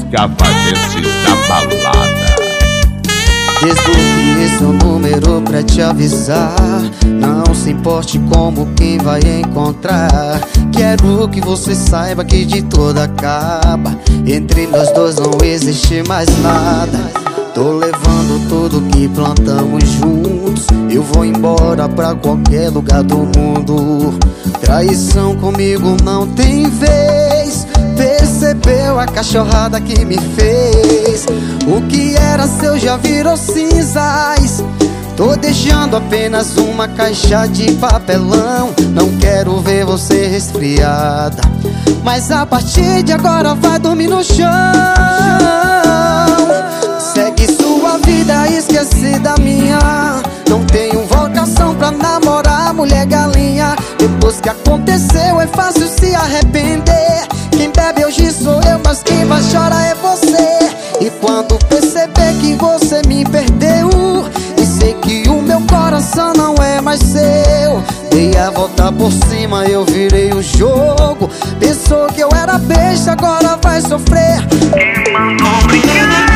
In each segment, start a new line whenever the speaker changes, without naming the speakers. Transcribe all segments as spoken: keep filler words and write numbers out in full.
Cavalenses da balada.
Desbloqueei seu número pra te avisar. Não se importe como quem vai encontrar. Quero que você saiba que de tudo acaba. Entre nós dois não existe mais nada. Tô levando tudo que plantamos juntos. Eu vou embora pra qualquer lugar do mundo. Traição comigo não tem vez. Percebeu a cachorrada que me fez? O que era seu já virou cinzas. Tô deixando apenas uma caixa de papelão. Não quero ver você resfriada, mas a partir de agora vai dormir no chão. Segue sua vida, esquece da minha. Não tenho vocação pra namorar mulher galinha. Depois que aconteceu é fácil se arrepender. Quem bebe hoje sou eu, mas quem vai chorar é você. E quando perceber que você me perdeu e sei que o meu coração não é mais seu, dei a volta por cima, eu virei o jogo. Pensou que eu era besta, agora vai sofrer. Quem mandou brincar?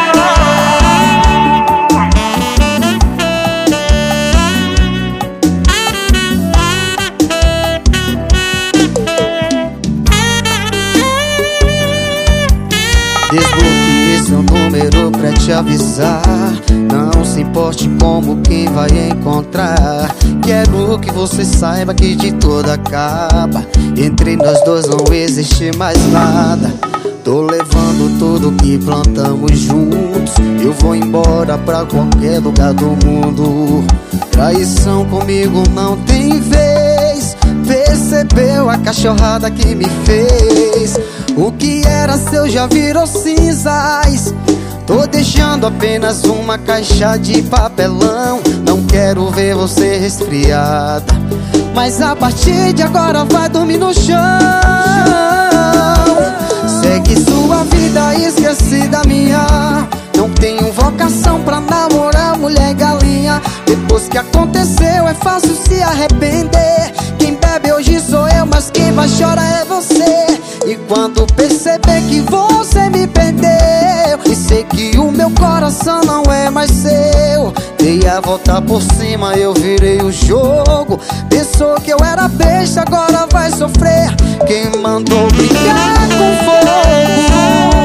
Desbloqueei seu número pra te avisar. Não se importe como quem vai encontrar. Quero que você saiba que de tudo acaba. Entre nós dois não existe mais nada. Tô levando tudo que plantamos juntos. Eu vou embora pra qualquer lugar do mundo. Traição comigo não tem vez. Percebeu a cachorrada que me fez? O que era seu já virou cinzas. Tô deixando apenas uma caixa de papelão. Não quero ver você resfriada, mas a partir de agora vai dormir no chão. Segue sua vida, esquece da minha. Não tenho vocação pra namorar mulher galinha. Depois que aconteceu é fácil se arrepender. Quem bebe hoje sou eu, mas quem vai chorar é você. E quando perceber que você me perdeu e sei que o meu coração não é mais seu, dei a volta por cima, eu virei o jogo. Pensou que eu era besta, agora vai sofrer. Quem mandou brincar com fogo?